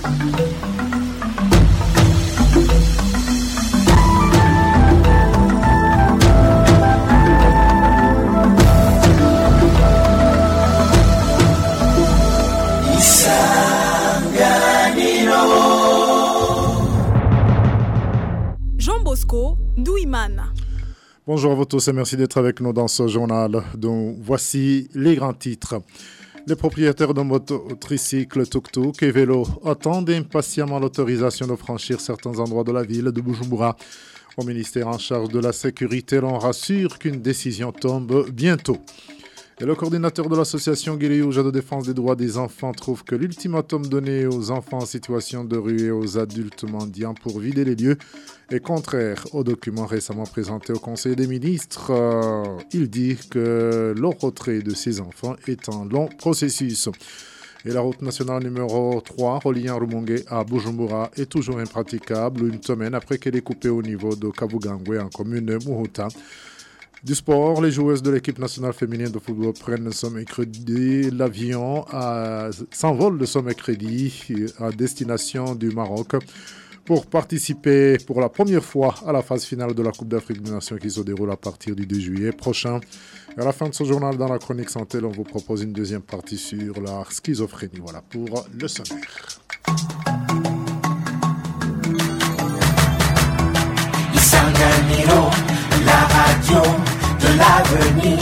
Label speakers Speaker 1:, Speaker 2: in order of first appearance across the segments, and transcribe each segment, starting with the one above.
Speaker 1: Bonjour à vous tous et merci d'être avec nous dans ce journal dont voici les grands titres. Les propriétaires de mototricycles, tuk-tuk et vélos attendent impatiemment l'autorisation de franchir certains endroits de la ville de Bujumbura. Au ministère en charge de la sécurité, l'on rassure qu'une décision tombe bientôt. Et le coordinateur de l'association Guiriouja de défense des droits des enfants trouve que l'ultimatum donné aux enfants en situation de rue et aux adultes mendiants pour vider les lieux est contraire au document récemment présenté au Conseil des ministres. Il dit que le retrait de ces enfants est un long processus. Et la route nationale numéro 3 reliant Rumongue à Bujumbura est toujours impraticable une semaine après qu'elle est coupée au niveau de Kabugangwe en commune Muhuta. Du sport, les joueuses de l'équipe nationale féminine de football prennent ce mercredi l'avion s'envole de ce mercredi à destination du Maroc pour participer pour la première fois à la phase finale de la Coupe d'Afrique des Nations qui se déroule à partir du 2 juillet prochain. Et à la fin de ce journal, dans la chronique santé, on vous propose une deuxième partie sur la schizophrénie. Voilà pour le sommaire.
Speaker 2: La radio de l'avenir.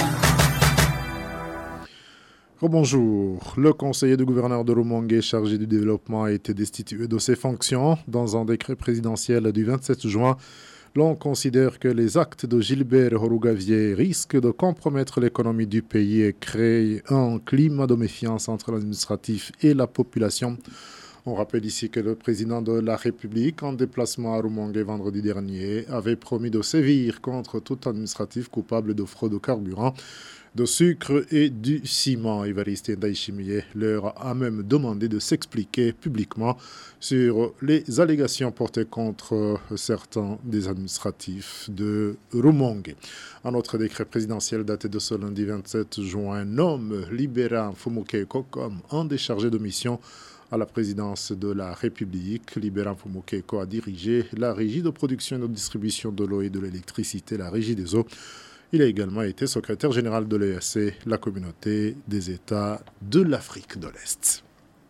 Speaker 1: Bonjour. Le conseiller du gouverneur de Rumongue chargé du développement a été destitué de ses fonctions. Dans un décret présidentiel du 27 juin, l'on considère que les actes de Gilbert Horugavier risquent de compromettre l'économie du pays et créer un climat de méfiance entre l'administratif et la population. On rappelle ici que le président de la République, en déplacement à Rumongue vendredi dernier, avait promis de sévir contre tout administratif coupable de fraude au carburant, de sucre et du ciment. Évariste Ndaïchimiye leur a même demandé de s'expliquer publiquement sur les allégations portées contre certains des administratifs de Rumongue. Un autre décret présidentiel daté de ce lundi 27 juin nomme Libera Mfumukeko comme un des chargés de mission à la présidence de la République. Libera Mfumukeko a dirigé la régie de production et de distribution de l'eau et de l'électricité, la régie des eaux. Il a également été secrétaire général de l'EAC, la communauté des États de l'Afrique de l'Est.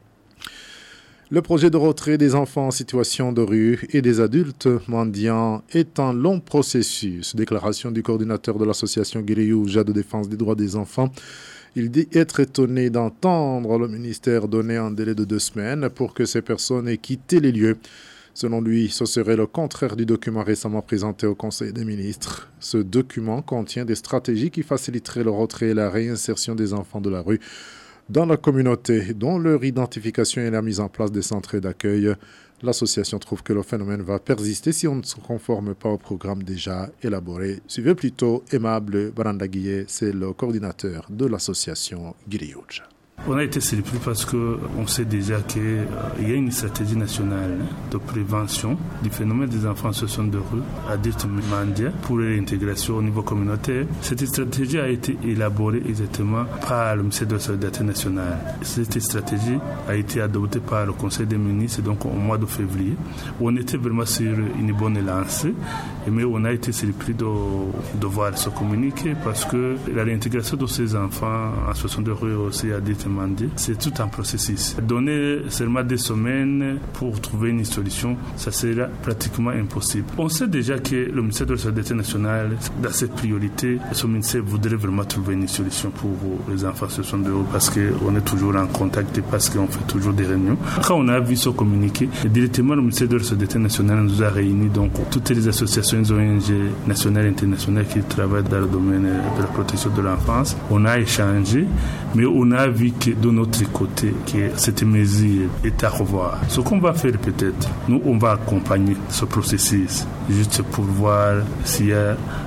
Speaker 1: Le projet de retrait des enfants en situation de rue et des adultes mendiants est un long processus. Déclaration du coordinateur de l'association Guiriouja de défense des droits des enfants. Il dit être étonné d'entendre le ministère donner un délai de 2 semaines pour que ces personnes aient quitté les lieux. Selon lui, ce serait le contraire du document récemment présenté au Conseil des ministres. Ce document contient des stratégies qui faciliteraient le retrait et la réinsertion des enfants de la rue dans la communauté, dont leur identification et la mise en place des centres d'accueil. L'association trouve que le phénomène va persister si on ne se conforme pas au programme déjà élaboré. Suivez plutôt Aimable Barandaguié, c'est le coordinateur de l'association Guiriouja.
Speaker 3: On a été surpris parce qu'on sait déjà qu'il y a une stratégie nationale de prévention du phénomène des enfants en situation de rue, adultes mendiants, pour l'intégration au niveau communautaire. Cette stratégie a été élaborée exactement par le ministère de la Solidarité nationale. Cette stratégie a été adoptée par le Conseil des ministres donc au mois de février. On était vraiment sur une bonne lancée, mais on a été surpris de voir ce communiqué parce que la réintégration de ces enfants en situation de rue aussi adultes mendiants, c'est tout un processus. Donner seulement 2 semaines pour trouver une solution, ça sera pratiquement impossible. On sait déjà que le ministère de la Solidarité nationale, dans ses priorités, ce ministère voudrait vraiment trouver une solution pour les enfants en situation de rue parce qu'on est toujours en contact et parce qu'on fait toujours des réunions. Quand on a vu ce communiqué, directement le ministère de la Solidarité nationale nous a réunis, donc toutes les associations ONG nationales et internationales qui travaillent dans le domaine de la protection de l'enfance. On a échangé, mais on a vu que de notre côté, que cette mesure est à revoir. Ce qu'on va faire peut-être, nous on va accompagner ce processus juste pour voir s'il y a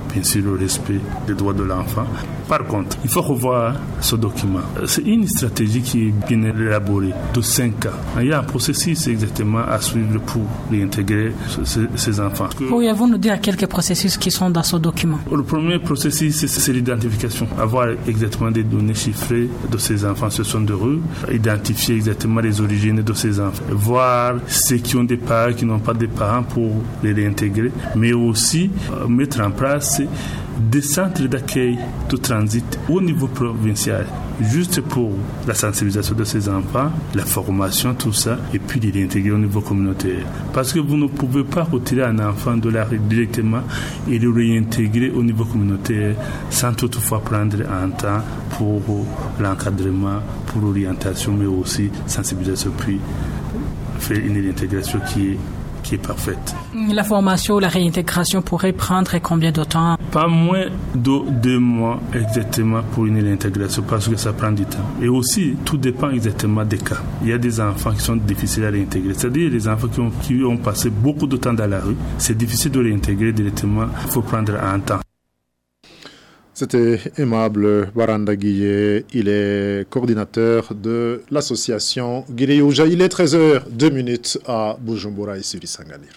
Speaker 3: bien sûr le respect des droits de l'enfant. Par contre, il faut revoir ce document. C'est une stratégie qui est bien élaborée de 5 ans. Il y a un processus exactement à suivre pour réintégrer ces enfants.
Speaker 4: Pourriez-vous nous dire quelques processus qui sont dans ce document?
Speaker 3: Le premier processus, c'est l'identification. Avoir exactement des données chiffrées de ces enfants en situation de rue, identifier exactement les origines de ces enfants, voir ceux qui ont des parents, qui n'ont pas de parents pour les réintégrer, mais aussi mettre en place des centres d'accueil de transit au niveau provincial, juste pour la sensibilisation de ces enfants, la formation, tout ça, et puis les réintégrer au niveau communautaire. Parce que vous ne pouvez pas retirer un enfant de la rue directement et le réintégrer au niveau communautaire sans toutefois prendre un temps pour l'encadrement, pour l'orientation, mais aussi sensibilisation, puis faire une réintégration qui est parfaite.
Speaker 4: La formation, la réintégration pourrait prendre combien de temps?
Speaker 3: Pas moins de 2 mois exactement pour une réintégration parce que ça prend du temps. Et aussi, tout dépend exactement des cas. Il y a des enfants qui sont difficiles à réintégrer. C'est-à-dire les enfants qui ont passé beaucoup de temps dans la rue, c'est difficile de réintégrer directement. Il faut prendre un temps.
Speaker 1: C'était Aimable Baranda Guillet, il est coordinateur de l'association Guiléouja. Il est 13h02 à Bujumbura et sur Isanganiro.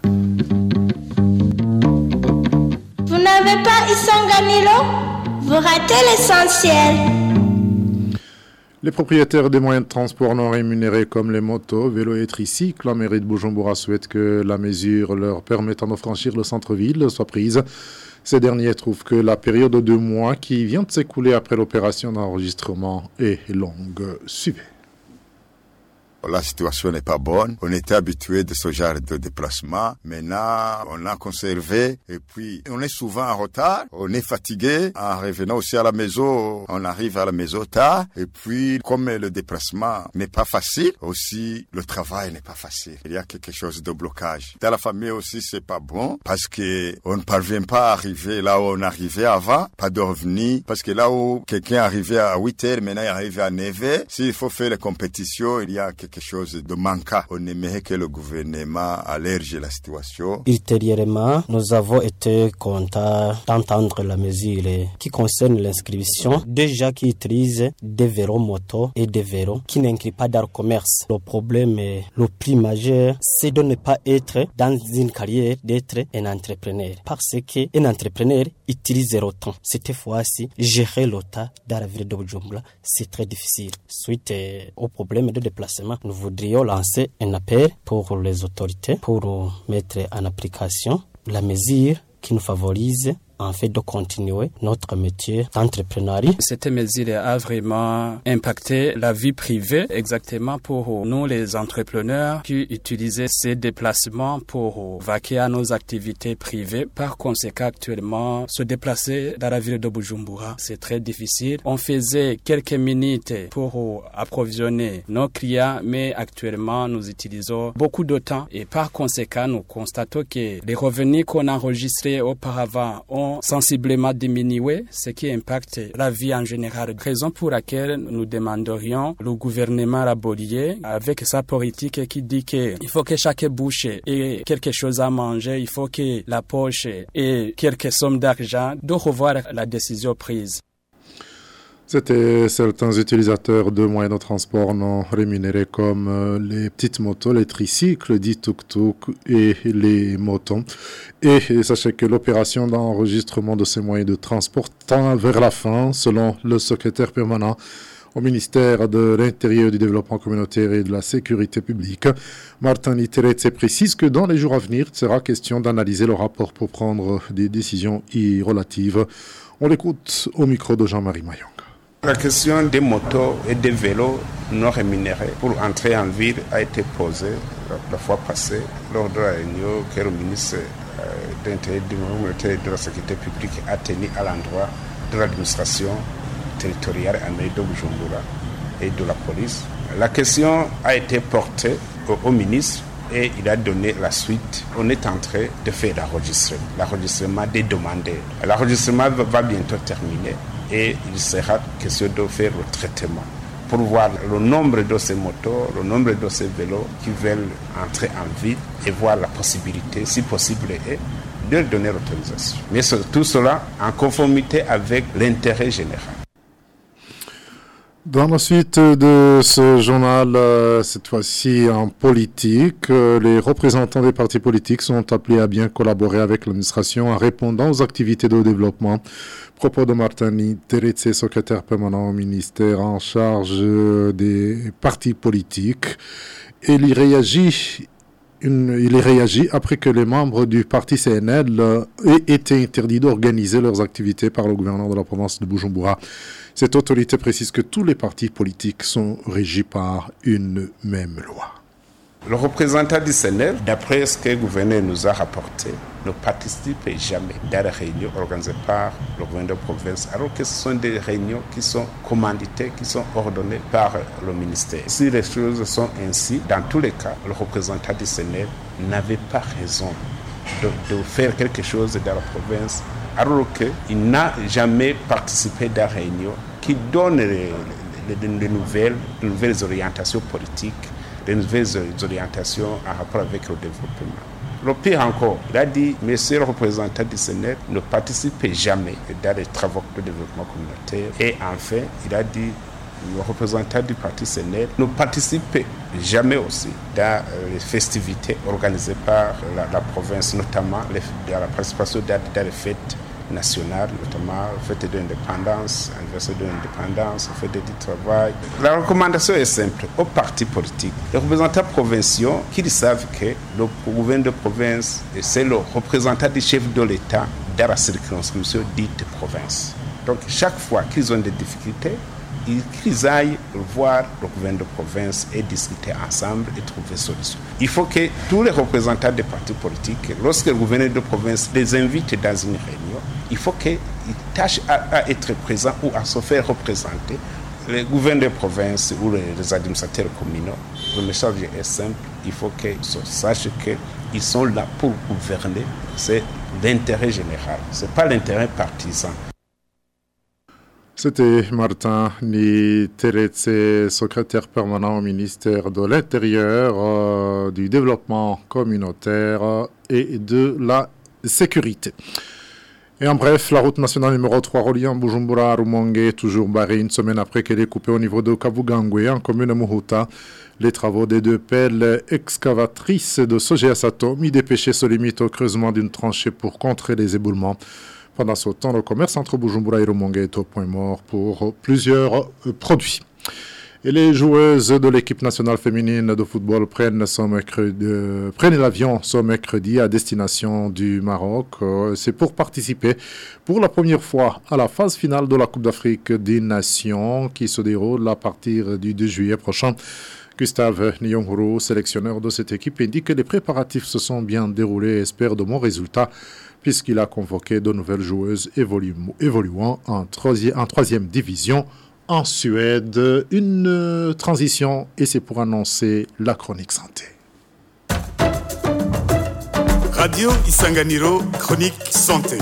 Speaker 5: Vous n'avez pas Isanganiro? Vous ratez l'essentiel.
Speaker 1: Les propriétaires des moyens de transport non rémunérés comme les motos, vélos et tricycles, la mairie de Bujumbura souhaite que la mesure leur permettant de franchir le centre-ville soit prise. Ces derniers trouvent que la période de 2 mois qui vient de s'écouler après l'opération d'enregistrement est longue. Suivez.
Speaker 6: La situation n'est pas bonne. On était habitué de ce genre de déplacement. Maintenant, on a conservé et puis on est souvent en retard. On est fatigué. En revenant aussi à la maison, on arrive à la maison tard. Et puis, comme le déplacement n'est pas facile, aussi le travail n'est pas facile. Il y a quelque chose de blocage. Dans la famille aussi, c'est pas bon parce que on ne parvient pas à arriver là où on arrivait avant. Pas de revenus. Parce que là où quelqu'un arrivait à 8h, maintenant il arrive à 9h. S'il faut faire les compétitions, il y a quelque chose de manquant. On aimerait que le gouvernement allège la situation.
Speaker 7: Ultérieurement, nous avons été contents d'entendre la mesure qui concerne l'inscription des gens qui utilisent des vélos motos et des vélos qui n'inscrivent pas dans le commerce. Le problème, le plus majeur, c'est de ne pas être dans une carrière d'être un entrepreneur. Parce qu'un entrepreneur utilise le temps. Cette fois-ci, gérer le temps dans la ville de Bujumbura, c'est très difficile. Suite au problème de déplacement, nous voudrions lancer un appel pour les autorités pour mettre en application la mesure qui nous favorise en fait de continuer notre métier d'entrepreneuriat.
Speaker 8: Cette mesure a vraiment impacté la vie privée, exactement pour nous les entrepreneurs qui utilisaient ces déplacements pour vaquer à nos activités privées. Par conséquent, actuellement, se déplacer dans la ville de Bujumbura, c'est très difficile. On faisait quelques minutes pour approvisionner nos clients, mais actuellement, nous utilisons beaucoup de temps et par conséquent, nous constatons que les revenus qu'on enregistrait auparavant ont sensiblement diminué, ce qui impacte la vie en général. Raison pour laquelle nous demanderions le gouvernement rabolier avec sa politique qui dit qu'il faut que chaque bouche ait quelque chose à manger, il faut que la poche ait quelques sommes d'argent, de revoir la décision prise.
Speaker 1: C'était certains utilisateurs de moyens de transport non rémunérés comme les petites motos, les tricycles, dits tuk-tuk et les motos. Et sachez que l'opération d'enregistrement de ces moyens de transport tend vers la fin, selon le secrétaire permanent au ministère de l'Intérieur, du Développement communautaire et de la Sécurité publique. Martin Iteretse précise que dans les jours à venir, il sera question d'analyser le rapport pour prendre des décisions relatives. On l'écoute au micro de Jean-Marie Mayong.
Speaker 9: La question des motos et des vélos non rémunérés pour entrer en ville a été posée la fois passée lors de la réunion que le ministre de l'Intérieur et de la Sécurité publique a tenue à l'endroit de l'administration territoriale en mairie de Bujumbura et de la police. La question a été portée au ministre et il a donné la suite. On est en train de faire l'enregistrement des demandeurs. L'enregistrement va bientôt terminer. Et il sera question de faire le traitement pour voir le nombre de ces motos, le nombre de ces vélos qui veulent entrer en ville et voir la possibilité, si possible, de donner l'autorisation. Mais tout cela en conformité avec l'intérêt général.
Speaker 1: Dans la suite de ce journal, cette fois-ci en politique, les représentants des partis politiques sont appelés à bien collaborer avec l'administration en répondant aux activités de développement. Propos de Martin Teretse, secrétaire permanent au ministère en charge des partis politiques. Et il réagit après que les membres du parti CNL aient été interdits d'organiser leurs activités par le gouverneur de la province de Bujumbura. Cette autorité précise que tous les partis politiques sont régis par une même loi.
Speaker 9: Le représentant du CNL, d'après ce que le gouverneur nous a rapporté, ne participe jamais dans les réunions organisées par le gouverneur de province, alors que ce sont des réunions qui sont commanditées, qui sont ordonnées par le ministère. Si les choses sont ainsi, dans tous les cas, le représentant du CNL n'avait pas raison de faire quelque chose dans la province, alors qu'il n'a jamais participé dans les réunions qui donnent les nouvelles orientations politiques, les nouvelles orientations en rapport avec le développement. Le pire encore, il a dit, monsieur le représentant du CNL ne participe jamais dans les travaux de développement communautaire. Et enfin, il a dit, le représentant du parti CNL ne participe jamais aussi dans les festivités organisées par la province, notamment dans la participation dans les fêtes nationales, notamment fête de l'indépendance, anniversaire de l'indépendance, fête du travail. La recommandation est simple aux partis politiques, les représentants provinciaux, qu'ils savent que le gouverneur de province, c'est le représentant du chef de l'État dans la circonscription dite province. Donc chaque fois qu'ils ont des difficultés, qu'ils aillent voir le gouverneur de province et discuter ensemble et trouver solution. Il faut que tous les représentants des partis politiques, lorsque le gouverneur de province les invite dans une réunion, il faut qu'ils tâchent à être présents ou à se faire représenter les gouverneurs de province ou les administrateurs communaux. Le message est simple, il faut qu'ils sachent qu'ils sont là pour gouverner. C'est l'intérêt général, ce n'est pas l'intérêt partisan.
Speaker 1: C'était Martin Teretse, secrétaire permanent au ministère de l'Intérieur, du Développement communautaire et de la Sécurité. Et en bref, la route nationale numéro 3 reliant Bujumbura à Rumongue est toujours barrée une semaine après qu'elle est coupée au niveau de Kavugangwe, en commune de Muhuta. Les travaux des deux pelles excavatrices de Sogeasato, mis dépêchés, se limitent au creusement d'une tranchée pour contrer les éboulements. Pendant ce temps, le commerce entre Bujumbura et Rumongue est au point mort pour plusieurs produits. Et les joueuses de l'équipe nationale féminine de football prennent l'avion ce mercredi à destination du Maroc. C'est pour participer pour la première fois à la phase finale de la Coupe d'Afrique des Nations qui se déroule à partir du 2 juillet prochain. Gustave Nyonguru, sélectionneur de cette équipe, indique que les préparatifs se sont bien déroulés et espère de bons résultats puisqu'il a convoqué de nouvelles joueuses évoluant en troisième division en Suède. Une transition et c'est pour annoncer la chronique santé.
Speaker 10: Radio Isanganiro, chronique santé.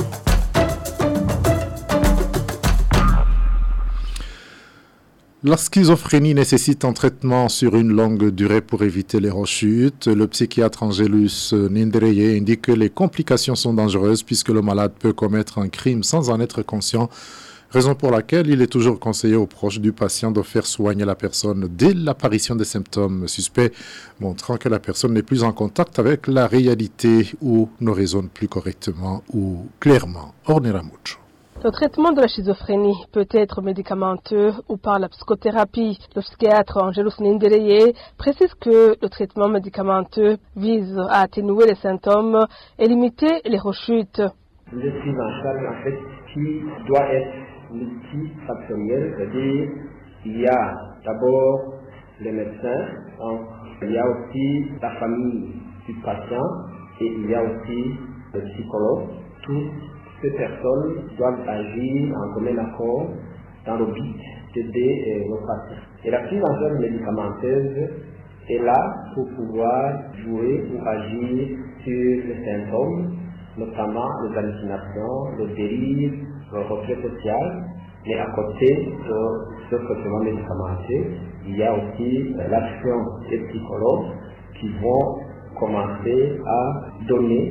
Speaker 1: La schizophrénie nécessite un traitement sur une longue durée pour éviter les rechutes. Le psychiatre Angelus Nindereye indique que les complications sont dangereuses puisque le malade peut commettre un crime sans en être conscient, raison pour laquelle il est toujours conseillé aux proches du patient de faire soigner la personne dès l'apparition des symptômes suspects, montrant que la personne n'est plus en contact avec la réalité ou ne raisonne plus correctement ou clairement. Ornera Mucho.
Speaker 11: Le traitement de la schizophrénie peut être médicamenteux ou par la psychothérapie. Le psychiatre Angelus Nindereye précise que le traitement médicamenteux vise à atténuer les symptômes et limiter les rechutes.
Speaker 12: Une prise en charge en fait qui doit être multifactorielle, c'est-à-dire il y a d'abord les médecins, il y a aussi la famille du patient et il y a aussi le psychologue. Toutes ces personnes doivent agir en commun accord dans le but d'aider le patient. Et la prise en charge médicamenteuse est là pour pouvoir jouer ou agir sur les symptômes, notamment les hallucinations, le délire, le retrait social. Mais à côté de ce traitement médicamenteux, il y a aussi l'action des psychologues qui vont commencer à donner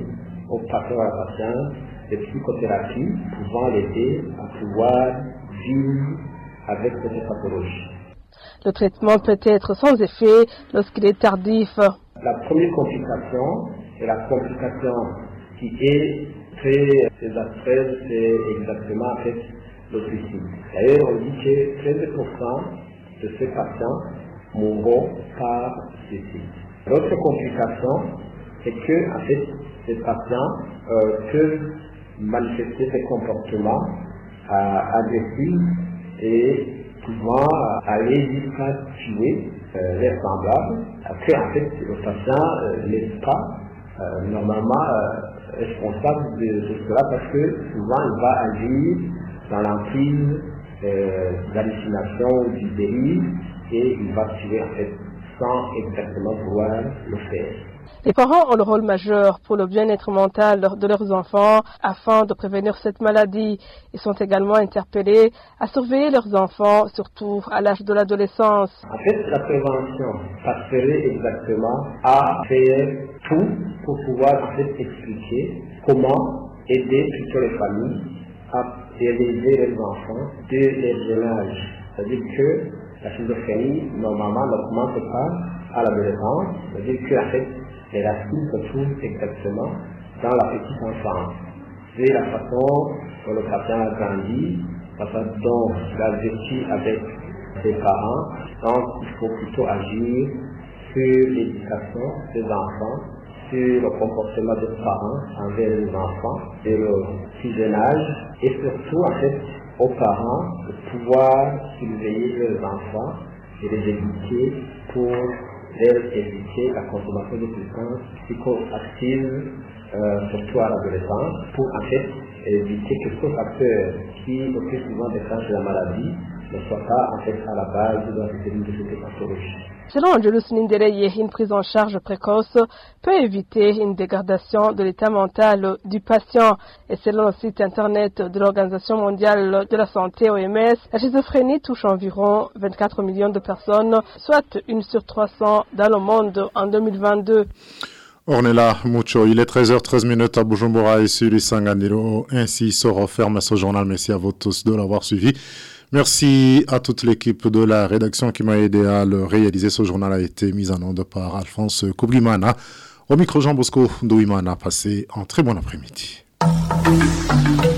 Speaker 12: aux patients et à la patiente des psychothérapies pouvant l'aider à pouvoir vivre avec cette pathologie.
Speaker 11: Le traitement peut être sans effet lorsqu'il est tardif.
Speaker 12: La première complication est la complication qui est très désastreuse, c'est exactement en fait le suicide. D'ailleurs, on dit que 13% de ces patients mourront par suicide. L'autre complication, c'est que en fait, ces patients peuvent manifester des comportements agressifs et souvent aller jusqu'à tuer les semblables. Après, en fait, le patient n'est pas normalement responsable de cela parce que souvent il va agir dans l'emprise d'hallucination ou du délire et il va tuer en fait sans exactement pouvoir le faire.
Speaker 11: Les parents ont le rôle majeur pour le bien-être mental de leurs enfants afin de prévenir cette maladie. Ils sont également interpellés à surveiller leurs enfants, surtout à l'âge de l'adolescence.
Speaker 12: En fait, la prévention passerait exactement à faire tout pour pouvoir en fait expliquer comment aider plutôt les familles à élever les enfants de leur jeune âge. C'est-à-dire que la schizophrénie, normalement, ne commence pas à l'adolescence. C'est-à-dire qu'en fait, les racines se trouvent exactement dans la petite enfance. C'est la façon dont le patient a grandi, la façon dont il a vécu avec ses parents. Donc, il faut plutôt agir sur l'éducation des enfants, sur le comportement des parents envers les enfants de leur plus jeune âge, et surtout, en fait, aux parents de pouvoir surveiller leurs enfants et les éduquer pour éviter la consommation de substances psychoactives, surtout à l'adolescence, pour en fait éviter que ce facteur qui le plus souvent déclenche la maladie ne soit pas en fait à la base de la de cette pathologie.
Speaker 11: Selon Angelus Nindereye, une prise en charge précoce peut éviter une dégradation de l'état mental du patient. Et selon le site internet de l'Organisation mondiale de la santé OMS, la schizophrénie touche environ 24 millions de personnes, soit 1 sur 300 dans le monde en 2022.
Speaker 1: Ornella Mucho, il est 13h13 à Bujumbura et sur Isanganiro. Ainsi se referme ce journal. Merci à vous tous de l'avoir suivi. Merci à toute l'équipe de la rédaction qui m'a aidé à le réaliser. Ce journal a été mis en onde par Alphonse Koublimana. Au micro Jean Bosco Douimana. Passez un très bon après-midi.